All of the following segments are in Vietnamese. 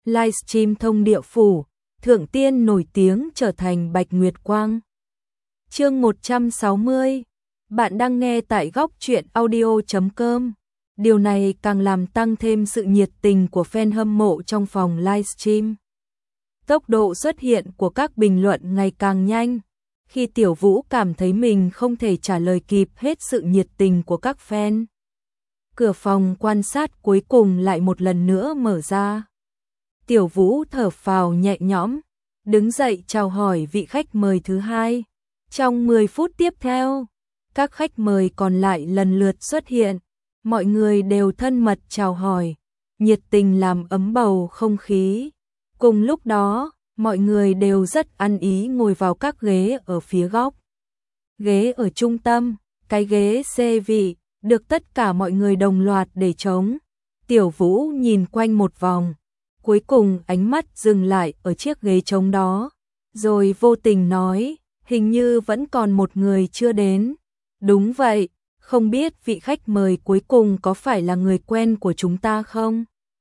livestream thông địa phủ, thượng tiên nổi tiếng trở thành Bạch Nguyệt Quang. Chương 160. Bạn đang nghe tại góc truyện audio.com. Điều này càng làm tăng thêm sự nhiệt tình của fan hâm mộ trong phòng livestream. Tốc độ xuất hiện của các bình luận ngày càng nhanh. Khi Tiểu Vũ cảm thấy mình không thể trả lời kịp hết sự nhiệt tình của các fan, cửa phòng quan sát cuối cùng lại một lần nữa mở ra. Tiểu Vũ thở phào nhẹ nhõm, đứng dậy chào hỏi vị khách mời thứ hai. Trong 10 phút tiếp theo, các khách mời còn lại lần lượt xuất hiện. Mọi người đều thân mật chào hỏi, nhiệt tình làm ấm bầu không khí. Cùng lúc đó, mọi người đều rất ăn ý ngồi vào các ghế ở phía góc. Ghế ở trung tâm, cái ghế xê vị, được tất cả mọi người đồng loạt để trống. Tiểu Vũ nhìn quanh một vòng, cuối cùng ánh mắt dừng lại ở chiếc ghế trống đó, rồi vô tình nói, hình như vẫn còn một người chưa đến. Đúng vậy, không biết vị khách mời cuối cùng có phải là người quen của chúng ta không?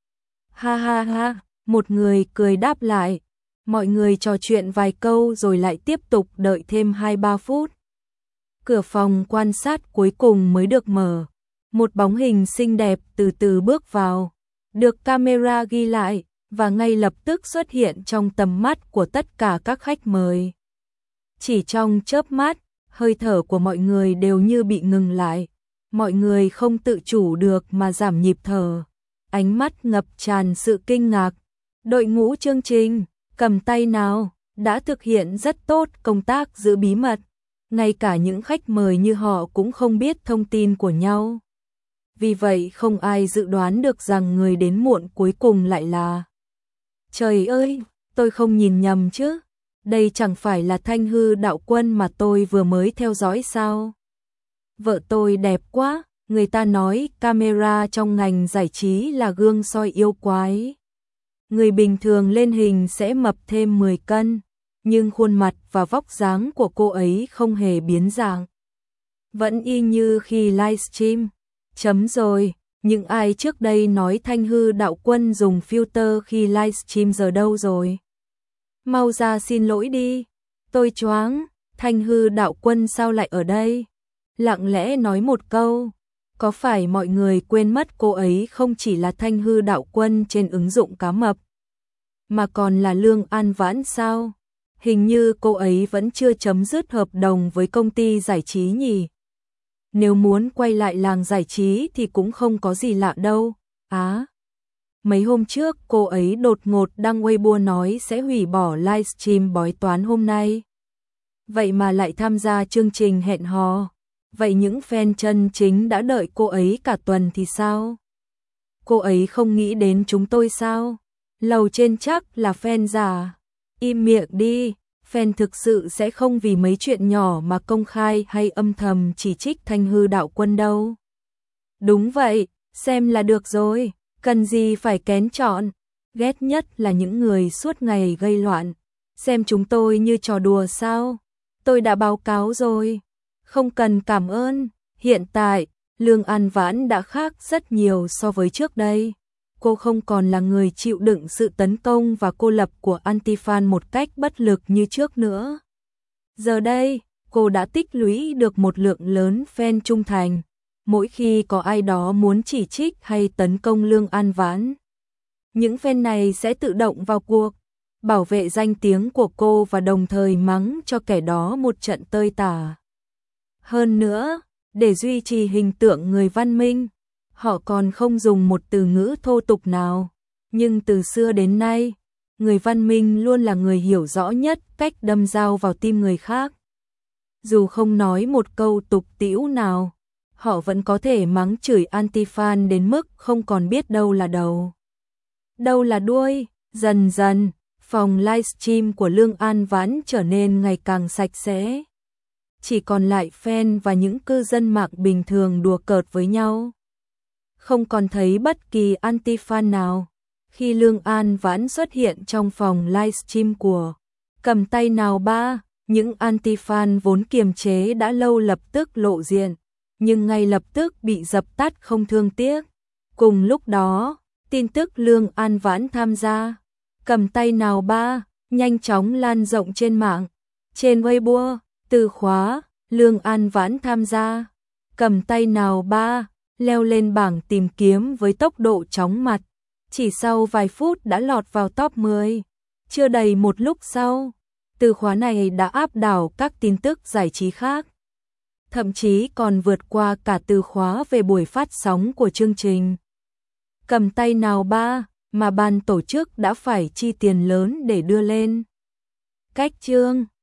Ha ha ha, một người cười đáp lại. Mọi người trò chuyện vài câu rồi lại tiếp tục đợi thêm 2-3 phút. Cửa phòng quan sát cuối cùng mới được mở. Một bóng hình xinh đẹp từ từ bước vào, được camera ghi lại và ngay lập tức xuất hiện trong tầm mắt của tất cả các khách mời. Chỉ trong chớp mắt, hơi thở của mọi người đều như bị ngừng lại. Mọi người không tự chủ được mà giảm nhịp thở. Ánh mắt ngập tràn sự kinh ngạc. Đội ngũ chương trình Cầm Tay Nào đã thực hiện rất tốt công tác giữ bí mật. Ngay cả những khách mời như họ cũng không biết thông tin của nhau. Vì vậy không ai dự đoán được rằng người đến muộn cuối cùng lại là... Trời ơi, tôi không nhìn nhầm chứ? Đây chẳng phải là Thanh Hư đạo quân mà tôi vừa mới theo dõi sao? Vợ tôi đẹp quá, người ta nói camera trong ngành giải trí là gương soi yêu quái. Người bình thường lên hình sẽ mập thêm 10 cân, nhưng khuôn mặt và vóc dáng của cô ấy không hề biến dạng. Vẫn y như khi livestream. Chấm rồi, những ai trước đây nói Thanh Hư đạo quân dùng filter khi livestream giờ đâu rồi? Mau ra xin lỗi đi, tôi choáng, Thanh Hư đạo quân sao lại ở đây? Lặng lẽ nói một câu, có phải mọi người quên mất cô ấy không chỉ là Thanh Hư đạo quân trên ứng dụng cá mập, mà còn là Lương An Vãn sao? Hình như cô ấy vẫn chưa chấm dứt hợp đồng với công ty giải trí nhỉ? Nếu muốn quay lại làng giải trí thì cũng không có gì lạ đâu. Mấy hôm trước cô ấy đột ngột đăng Weibo nói sẽ hủy bỏ livestream bói toán hôm nay. Vậy mà lại tham gia chương trình hẹn hò. Vậy những fan chân chính đã đợi cô ấy cả tuần thì sao? Cô ấy không nghĩ đến chúng tôi sao? Lầu trên chắc là fan giả. Im miệng đi, fan thực sự sẽ không vì mấy chuyện nhỏ mà công khai hay âm thầm chỉ trích Thanh Hư đạo quân đâu. Đúng vậy, xem là được rồi, cần gì phải kén chọn. Ghét nhất là những người suốt ngày gây loạn. Xem chúng tôi như trò đùa sao? Tôi đã báo cáo rồi. Không cần cảm ơn, hiện tại, Lương An Vãn đã khác rất nhiều so với trước đây. Cô không còn là người chịu đựng sự tấn công và cô lập của anti-fan một cách bất lực như trước nữa. Giờ đây, cô đã tích lũy được một lượng lớn fan trung thành. Mỗi khi có ai đó muốn chỉ trích hay tấn công Lương An Vãn, những fan này sẽ tự động vào cuộc, bảo vệ danh tiếng của cô và đồng thời mắng cho kẻ đó một trận tơi tả. Hơn nữa, để duy trì hình tượng người văn minh, họ còn không dùng một từ ngữ thô tục nào. Nhưng từ xưa đến nay, người văn minh luôn là người hiểu rõ nhất cách đâm dao vào tim người khác. Dù không nói một câu tục tĩu nào, họ vẫn có thể mắng chửi anti-fan đến mức không còn biết đâu là đầu, đâu là đuôi. Dần dần, phòng livestream của Lương An Vãn trở nên ngày càng sạch sẽ. Chỉ còn lại fan và những cư dân mạng bình thường đùa cợt với nhau. Không còn thấy bất kỳ anti-fan nào. Khi Lương An Vãn xuất hiện trong phòng livestream của Cầm Tay Nào ba, những anti-fan vốn kiềm chế đã lâu lập tức lộ diện, nhưng ngay lập tức bị dập tắt không thương tiếc. Cùng lúc đó, tin tức Lương An Vãn tham gia Cầm tay nào ba, nhanh chóng lan rộng trên mạng. Trên Weibo, từ khóa, Lương An Vãn tham gia. Cầm tay nào ba, leo lên bảng tìm kiếm với tốc độ chóng mặt. Chỉ sau vài phút đã lọt vào top 10. Chưa đầy một lúc sau, từ khóa này đã áp đảo các tin tức giải trí khác. Thậm chí còn vượt qua cả từ khóa về buổi phát sóng của chương trình. Cầm tay nào ba, mà ban tổ chức đã phải chi tiền lớn để đưa lên. Cách chương